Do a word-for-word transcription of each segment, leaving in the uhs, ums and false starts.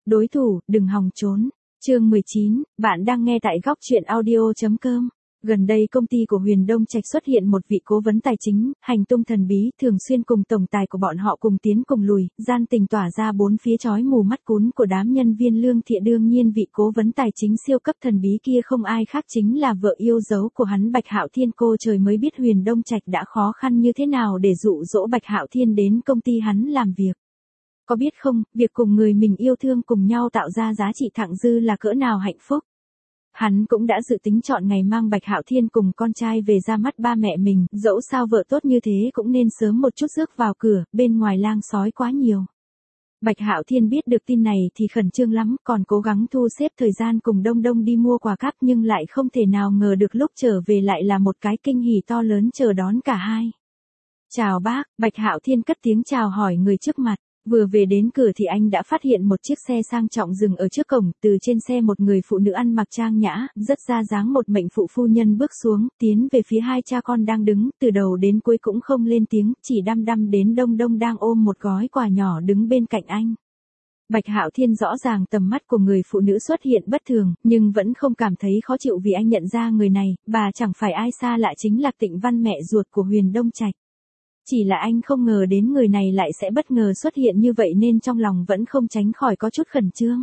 Đối thủ, đừng hòng trốn. Chương mười chín, bạn đang nghe tại góc truyện audio.com. Gần đây công ty của Huyền Đông Trạch xuất hiện một vị cố vấn tài chính, hành tung thần bí, thường xuyên cùng tổng tài của bọn họ cùng tiến cùng lùi, gian tình tỏa ra bốn phía chói mù mắt cún của đám nhân viên lương thiện. Đương nhiên vị cố vấn tài chính siêu cấp thần bí kia không ai khác chính là vợ yêu dấu của hắn Bạch Hạo Thiên. Cô trời mới biết Huyền Đông Trạch đã khó khăn như thế nào để dụ dỗ Bạch Hạo Thiên đến công ty hắn làm việc. Có biết không, việc cùng người mình yêu thương cùng nhau tạo ra giá trị thặng dư là cỡ nào hạnh phúc. Hắn cũng đã dự tính chọn ngày mang Bạch Hạo Thiên cùng con trai về ra mắt ba mẹ mình, dẫu sao vợ tốt như thế cũng nên sớm một chút rước vào cửa, bên ngoài lang sói quá nhiều. Bạch Hạo Thiên biết được tin này thì khẩn trương lắm, còn cố gắng thu xếp thời gian cùng Đông Đông đi mua quà cáp, nhưng lại không thể nào ngờ được lúc trở về lại là một cái kinh hỉ to lớn chờ đón cả hai. Chào bác, Bạch Hạo Thiên cất tiếng chào hỏi người trước mặt. Vừa về đến cửa thì anh đã phát hiện một chiếc xe sang trọng dừng ở trước cổng, từ trên xe một người phụ nữ ăn mặc trang nhã, rất ra dáng một mệnh phụ phu nhân bước xuống, tiến về phía hai cha con đang đứng, từ đầu đến cuối cũng không lên tiếng, chỉ đăm đăm đến Đông Đông đang ôm một gói quà nhỏ đứng bên cạnh anh. Bạch Hạo Thiên rõ ràng tầm mắt của người phụ nữ xuất hiện bất thường, nhưng vẫn không cảm thấy khó chịu vì anh nhận ra người này, bà chẳng phải ai xa lạ chính là Tịnh Văn, mẹ ruột của Huyền Đông Trạch. Chỉ là anh không ngờ đến người này lại sẽ bất ngờ xuất hiện như vậy nên trong lòng vẫn không tránh khỏi có chút khẩn trương.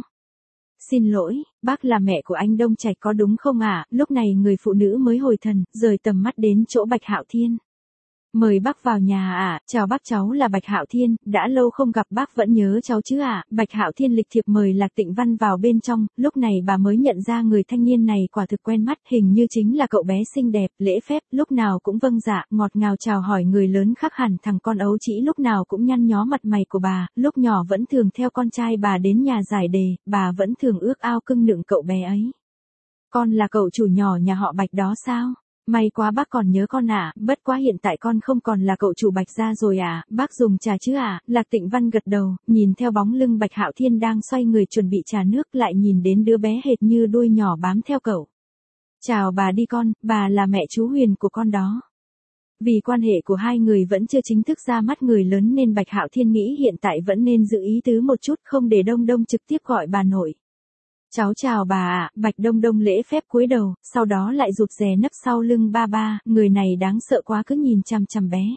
Xin lỗi, bác là mẹ của anh Đông Trạch có đúng không ạ? À? Lúc này người phụ nữ mới hồi thần, rời tầm mắt đến chỗ Bạch Hạo Thiên. Mời bác vào nhà ạ, à? Chào bác, cháu là Bạch Hạo Thiên, đã lâu không gặp bác vẫn nhớ cháu chứ ạ? À? Bạch Hạo Thiên lịch thiệp mời Lạc Tịnh Văn vào bên trong, lúc này bà mới nhận ra người thanh niên này quả thực quen mắt, hình như chính là cậu bé xinh đẹp, lễ phép, lúc nào cũng vâng dạ, ngọt ngào chào hỏi người lớn, khác hẳn thằng con ấu trĩ lúc nào cũng nhăn nhó mặt mày của bà, lúc nhỏ vẫn thường theo con trai bà đến nhà giải đề, bà vẫn thường ước ao cưng nựng cậu bé ấy. Con là cậu chủ nhỏ nhà họ Bạch đó sao? May quá bác còn nhớ con ạ, à, bất quá hiện tại con không còn là cậu chủ Bạch gia rồi à, bác dùng trà chứ à? Lạc Tịnh Văn gật đầu, nhìn theo bóng lưng Bạch Hạo Thiên đang xoay người chuẩn bị trà nước, lại nhìn đến đứa bé hệt như đuôi nhỏ bám theo cậu. Chào bà đi con, bà là mẹ chú Huyền của con đó. Vì quan hệ của hai người vẫn chưa chính thức ra mắt người lớn nên Bạch Hạo Thiên nghĩ hiện tại vẫn nên giữ ý tứ một chút, không để Đông Đông trực tiếp gọi bà nội. Cháu chào bà ạ, à. Bạch Đông Đông lễ phép cúi đầu, sau đó lại rụt rè nấp sau lưng ba ba, người này đáng sợ quá, cứ nhìn chằm chằm bé.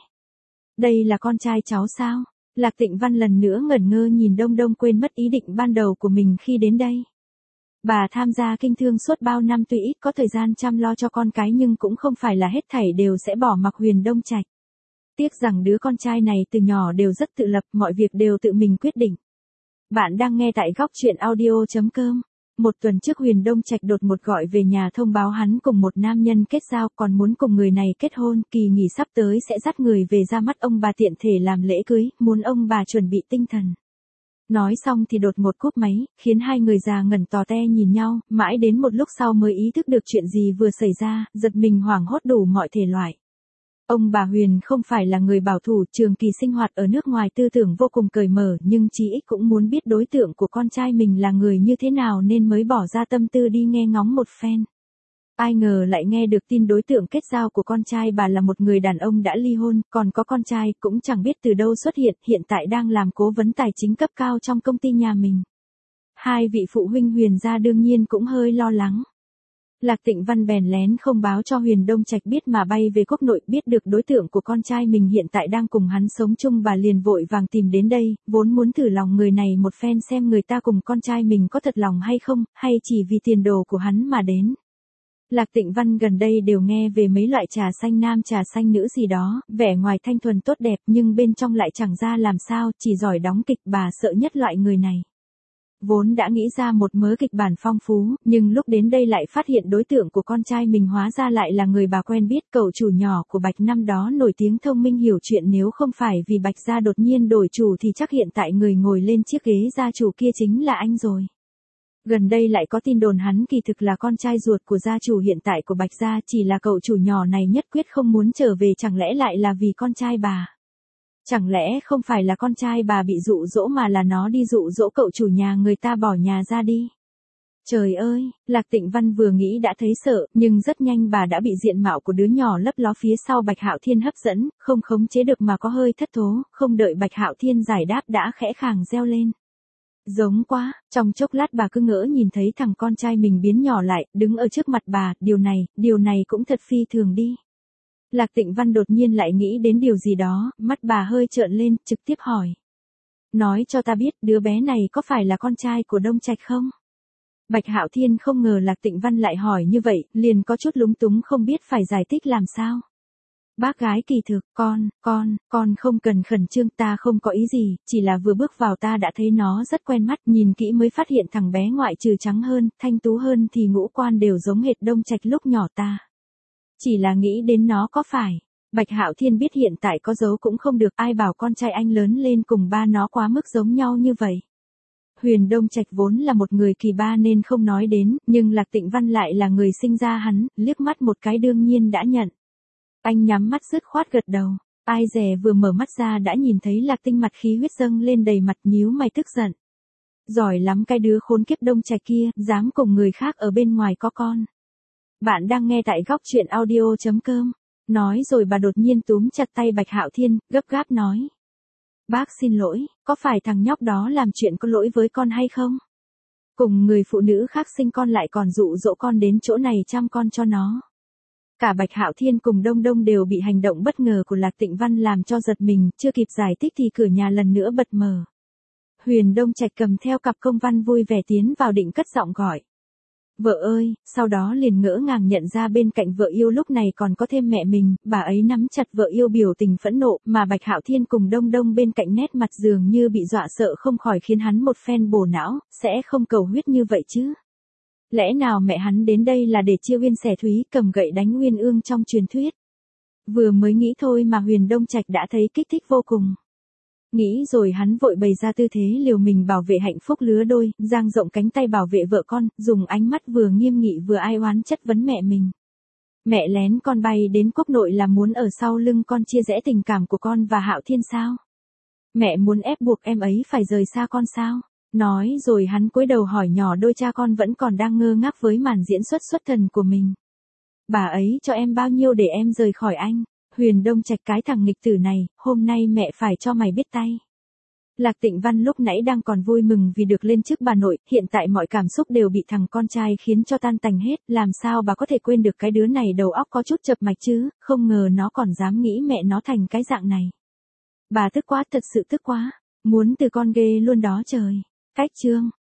Đây là con trai cháu sao? Lạc Tịnh Văn lần nữa ngẩn ngơ nhìn Đông Đông, quên mất ý định ban đầu của mình khi đến đây. Bà tham gia kinh thương suốt bao năm tuy ít có thời gian chăm lo cho con cái nhưng cũng không phải là hết thảy đều sẽ bỏ mặc Huyền Đông Trạch. Tiếc rằng đứa con trai này từ nhỏ đều rất tự lập, mọi việc đều tự mình quyết định. Bạn đang nghe tại góc truyện audio.com. Một tuần trước Huyền Đông Trạch đột ngột gọi về nhà thông báo hắn cùng một nam nhân kết giao, còn muốn cùng người này kết hôn, kỳ nghỉ sắp tới sẽ dắt người về ra mắt ông bà tiện thể làm lễ cưới, muốn ông bà chuẩn bị tinh thần. Nói xong thì đột ngột cúp máy, khiến hai người già ngẩn tò te nhìn nhau, mãi đến một lúc sau mới ý thức được chuyện gì vừa xảy ra, giật mình hoảng hốt đủ mọi thể loại. Ông bà Huyền không phải là người bảo thủ, trường kỳ sinh hoạt ở nước ngoài, tư tưởng vô cùng cởi mở, nhưng chí ít cũng muốn biết đối tượng của con trai mình là người như thế nào nên mới bỏ ra tâm tư đi nghe ngóng một phen. Ai ngờ lại nghe được tin đối tượng kết giao của con trai bà là một người đàn ông đã ly hôn, còn có con trai, cũng chẳng biết từ đâu xuất hiện, hiện tại đang làm cố vấn tài chính cấp cao trong công ty nhà mình. Hai vị phụ huynh Huyền gia đương nhiên cũng hơi lo lắng. Lạc Tịnh Văn bèn lén không báo cho Huyền Đông Trạch biết mà bay về quốc nội, biết được đối tượng của con trai mình hiện tại đang cùng hắn sống chung, bà liền vội vàng tìm đến đây, vốn muốn thử lòng người này một phen xem người ta cùng con trai mình có thật lòng hay không, hay chỉ vì tiền đồ của hắn mà đến. Lạc Tịnh Văn gần đây đều nghe về mấy loại trà xanh nam trà xanh nữ gì đó, vẻ ngoài thanh thuần tốt đẹp nhưng bên trong lại chẳng ra làm sao, chỉ giỏi đóng kịch, bà sợ nhất loại người này. Vốn đã nghĩ ra một mớ kịch bản phong phú, nhưng lúc đến đây lại phát hiện đối tượng của con trai mình hóa ra lại là người bà quen biết, cậu chủ nhỏ của Bạch năm đó nổi tiếng thông minh hiểu chuyện, nếu không phải vì Bạch gia đột nhiên đổi chủ thì chắc hiện tại người ngồi lên chiếc ghế gia chủ kia chính là anh rồi. Gần đây lại có tin đồn hắn kỳ thực là con trai ruột của gia chủ hiện tại của Bạch gia, chỉ là cậu chủ nhỏ này nhất quyết không muốn trở về, chẳng lẽ lại là vì con trai bà? Chẳng lẽ không phải là con trai bà bị dụ dỗ mà là nó đi dụ dỗ cậu chủ nhà người ta bỏ nhà ra đi? Trời ơi, Lạc Tịnh Văn vừa nghĩ đã thấy sợ, nhưng rất nhanh bà đã bị diện mạo của đứa nhỏ lấp ló phía sau Bạch Hạo Thiên hấp dẫn, không khống chế được mà có hơi thất thố, không đợi Bạch Hạo Thiên giải đáp đã khẽ khàng reo lên. Giống quá, trong chốc lát bà cứ ngỡ nhìn thấy thằng con trai mình biến nhỏ lại, đứng ở trước mặt bà, điều này, điều này cũng thật phi thường đi. Lạc Tịnh Văn đột nhiên lại nghĩ đến điều gì đó, mắt bà hơi trợn lên, trực tiếp hỏi. Nói cho ta biết, đứa bé này có phải là con trai của Đông Trạch không? Bạch Hạo Thiên không ngờ Lạc Tịnh Văn lại hỏi như vậy, liền có chút lúng túng không biết phải giải thích làm sao. Bác gái kỳ thực, con, con, con không cần khẩn trương, ta không có ý gì, chỉ là vừa bước vào ta đã thấy nó rất quen mắt, nhìn kỹ mới phát hiện thằng bé ngoại trừ trắng hơn, thanh tú hơn thì ngũ quan đều giống hệt Đông Trạch lúc nhỏ ta. Chỉ là nghĩ đến nó có phải. Bạch Hạo Thiên biết hiện tại có giấu cũng không được, ai bảo con trai anh lớn lên cùng ba nó quá mức giống nhau như vậy. Huyền Đông Trạch vốn là một người kỳ ba nên không nói đến, nhưng Lạc Tịnh Văn lại là người sinh ra hắn, liếc mắt một cái đương nhiên đã nhận. Anh nhắm mắt dứt khoát gật đầu, ai dè vừa mở mắt ra đã nhìn thấy Lạc Tinh mặt khí huyết dâng lên đầy mặt, nhíu mày tức giận. Giỏi lắm cái đứa khốn kiếp Đông Trạch kia, dám cùng người khác ở bên ngoài có con. Bạn đang nghe tại góc truyện audio chấm com. Nói rồi bà đột nhiên túm chặt tay Bạch Hạo Thiên, gấp gáp nói. Bác xin lỗi, có phải thằng nhóc đó làm chuyện có lỗi với con hay không? Cùng người phụ nữ khác sinh con lại còn dụ dỗ con đến chỗ này chăm con cho nó. Cả Bạch Hạo Thiên cùng Đông Đông đều bị hành động bất ngờ của Lạc Tịnh Văn làm cho giật mình, chưa kịp giải thích thì cửa nhà lần nữa bật mở. Huyền Đông Trạch cầm theo cặp công văn vui vẻ tiến vào định cất giọng gọi. Vợ ơi, sau đó liền ngỡ ngàng nhận ra bên cạnh vợ yêu lúc này còn có thêm mẹ mình, bà ấy nắm chặt vợ yêu biểu tình phẫn nộ, mà Bạch Hạo Thiên cùng Đông Đông bên cạnh nét mặt dường như bị dọa sợ không khỏi khiến hắn một phen bổ não, sẽ không cầu huyết như vậy chứ. Lẽ nào mẹ hắn đến đây là để chia Uyên xẻ Thúy cầm gậy đánh Uyên Ương trong truyền thuyết? Vừa mới nghĩ thôi mà Huyền Đông Trạch đã thấy kích thích vô cùng. Nghĩ rồi hắn vội bày ra tư thế liều mình bảo vệ hạnh phúc lứa đôi, dang rộng cánh tay bảo vệ vợ con, dùng ánh mắt vừa nghiêm nghị vừa ai oán chất vấn mẹ mình. Mẹ lén con bay đến quốc nội là muốn ở sau lưng con chia rẽ tình cảm của con và Hạo Thiên sao? Mẹ muốn ép buộc em ấy phải rời xa con sao? Nói rồi hắn cúi đầu hỏi nhỏ đôi cha con vẫn còn đang ngơ ngác với màn diễn xuất xuất thần của mình. Bà ấy cho em bao nhiêu để em rời khỏi anh? Huyền Đông Trạch cái thằng nghịch tử này, hôm nay mẹ phải cho mày biết tay. Lạc Tịnh Văn lúc nãy đang còn vui mừng vì được lên chức bà nội, hiện tại mọi cảm xúc đều bị thằng con trai khiến cho tan tành hết, làm sao bà có thể quên được cái đứa này đầu óc có chút chập mạch chứ, không ngờ nó còn dám nghĩ mẹ nó thành cái dạng này. Bà tức quá, thật sự tức quá, muốn từ con ghê luôn đó trời. Cách chương